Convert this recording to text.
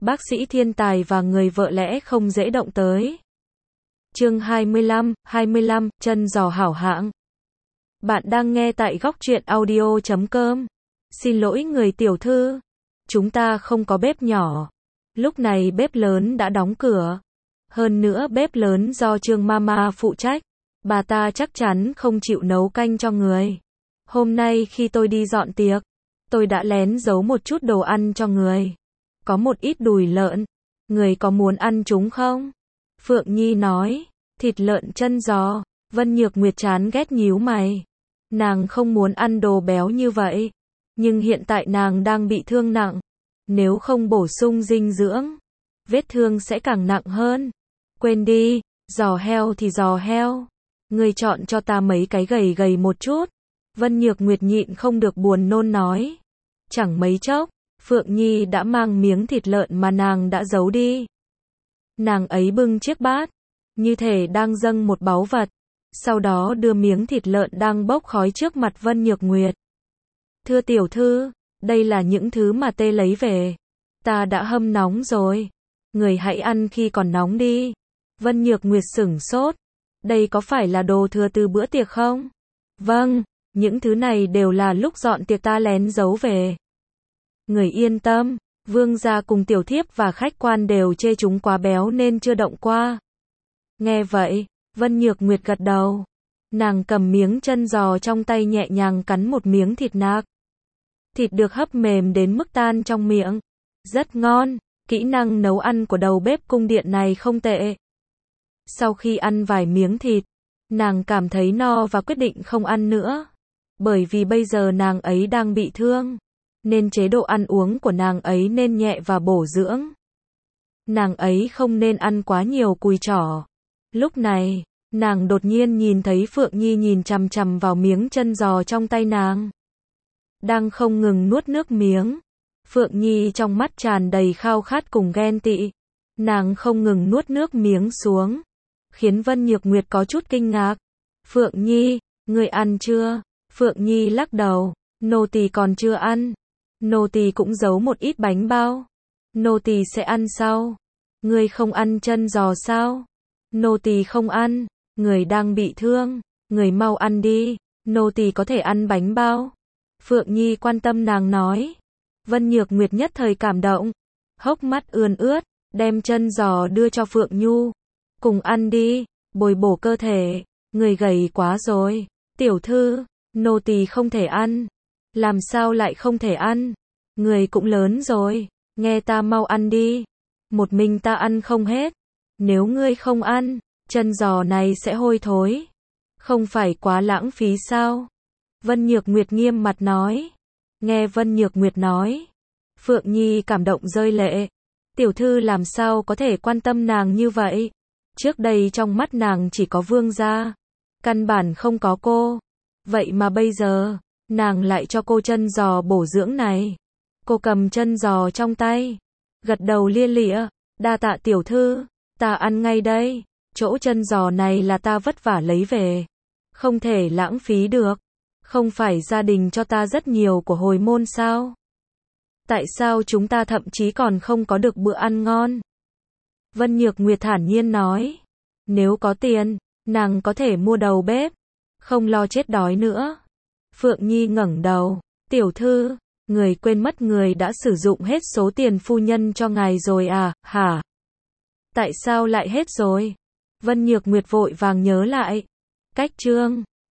bác sĩ thiên tài và người vợ lẽ không dễ động tới. Chương 25, chân giò hảo hạng. Bạn đang nghe tại góc truyện audio.com. Xin lỗi người tiểu thư, chúng ta không có bếp nhỏ. Lúc này bếp lớn đã đóng cửa. Hơn nữa bếp lớn do Trương Mama phụ trách. Bà ta chắc chắn không chịu nấu canh cho người. Hôm nay khi tôi đi dọn tiệc, tôi đã lén giấu một chút đồ ăn cho người. Có một ít đùi lợn. Người có muốn ăn chúng không? Phượng Nhi nói. Thịt lợn chân giò. Vân Nhược Nguyệt chán ghét nhíu mày. Nàng không muốn ăn đồ béo như vậy. Nhưng hiện tại nàng đang bị thương nặng. Nếu không bổ sung dinh dưỡng, vết thương sẽ càng nặng hơn. Quên đi, giò heo thì giò heo. Người chọn cho ta mấy cái gầy gầy một chút. Vân Nhược Nguyệt nhịn không được buồn nôn nói. Chẳng mấy chốc, Phượng Nhi đã mang miếng thịt lợn mà nàng đã giấu đi. Nàng ấy bưng chiếc bát, như thể đang dâng một báu vật. Sau đó đưa miếng thịt lợn đang bốc khói trước mặt Vân Nhược Nguyệt. Thưa tiểu thư, đây là những thứ mà tê lấy về. Ta đã hâm nóng rồi. Người hãy ăn khi còn nóng đi. Vân Nhược Nguyệt sửng sốt. Đây có phải là đồ thừa từ bữa tiệc không? Vâng, những thứ này đều là lúc dọn tiệc ta lén giấu về. Người yên tâm, vương gia cùng tiểu thiếp và khách quan đều chê chúng quá béo nên chưa động qua. Nghe vậy, Vân Nhược Nguyệt gật đầu. Nàng cầm miếng chân giò trong tay nhẹ nhàng cắn một miếng thịt nạc. Thịt được hấp mềm đến mức tan trong miệng. Rất ngon, kỹ năng nấu ăn của đầu bếp cung điện này không tệ. Sau khi ăn vài miếng thịt, nàng cảm thấy no và quyết định không ăn nữa. Bởi vì bây giờ nàng ấy đang bị thương, nên chế độ ăn uống của nàng ấy nên nhẹ và bổ dưỡng. Nàng ấy không nên ăn quá nhiều cùi chỏ. Lúc này, nàng đột nhiên nhìn thấy Phượng Nhi nhìn chằm chằm vào miếng chân giò trong tay nàng. Đang không ngừng nuốt nước miếng. Phượng Nhi trong mắt tràn đầy khao khát cùng ghen tị. Nàng không ngừng nuốt nước miếng xuống, khiến Vân Nhược Nguyệt có chút kinh ngạc. Phượng Nhi, người ăn chưa? Phượng Nhi lắc đầu. Nô tỳ còn chưa ăn. Nô tỳ cũng giấu một ít bánh bao. Nô tỳ sẽ ăn sau. Người không ăn chân giò sao? Nô tỳ không ăn. Người đang bị thương. Người mau ăn đi. Nô tỳ có thể ăn bánh bao. Phượng Nhi quan tâm nàng nói. Vân Nhược Nguyệt nhất thời cảm động. Hốc mắt ươn ướt, đem chân giò đưa cho Phượng Nhu. Cùng ăn đi, bồi bổ cơ thể. Người gầy quá rồi. Tiểu thư, nô tỳ không thể ăn. Làm sao lại không thể ăn? Người cũng lớn rồi. Nghe ta mau ăn đi. Một mình ta ăn không hết. Nếu ngươi không ăn, chân giò này sẽ hôi thối. Không phải quá lãng phí sao? Vân Nhược Nguyệt nghiêm mặt nói. Nghe Vân Nhược Nguyệt nói, Phượng Nhi cảm động rơi lệ. Tiểu thư làm sao có thể quan tâm nàng như vậy? Trước đây trong mắt nàng chỉ có vương gia, căn bản không có cô. Vậy mà bây giờ, nàng lại cho cô chân giò bổ dưỡng này. Cô cầm chân giò trong tay, gật đầu lia lịa. Đa tạ tiểu thư, ta ăn ngay đây. Chỗ chân giò này là ta vất vả lấy về, không thể lãng phí được. Không phải gia đình cho ta rất nhiều của hồi môn sao? Tại sao chúng ta thậm chí còn không có được bữa ăn ngon? Vân Nhược Nguyệt thản nhiên nói. Nếu có tiền, nàng có thể mua đầu bếp, không lo chết đói nữa. Phượng Nhi ngẩng đầu. Tiểu thư, người quên mất người đã sử dụng hết số tiền phu nhân cho ngài rồi à, hả? Tại sao lại hết rồi? Vân Nhược Nguyệt vội vàng nhớ lại. Cách chương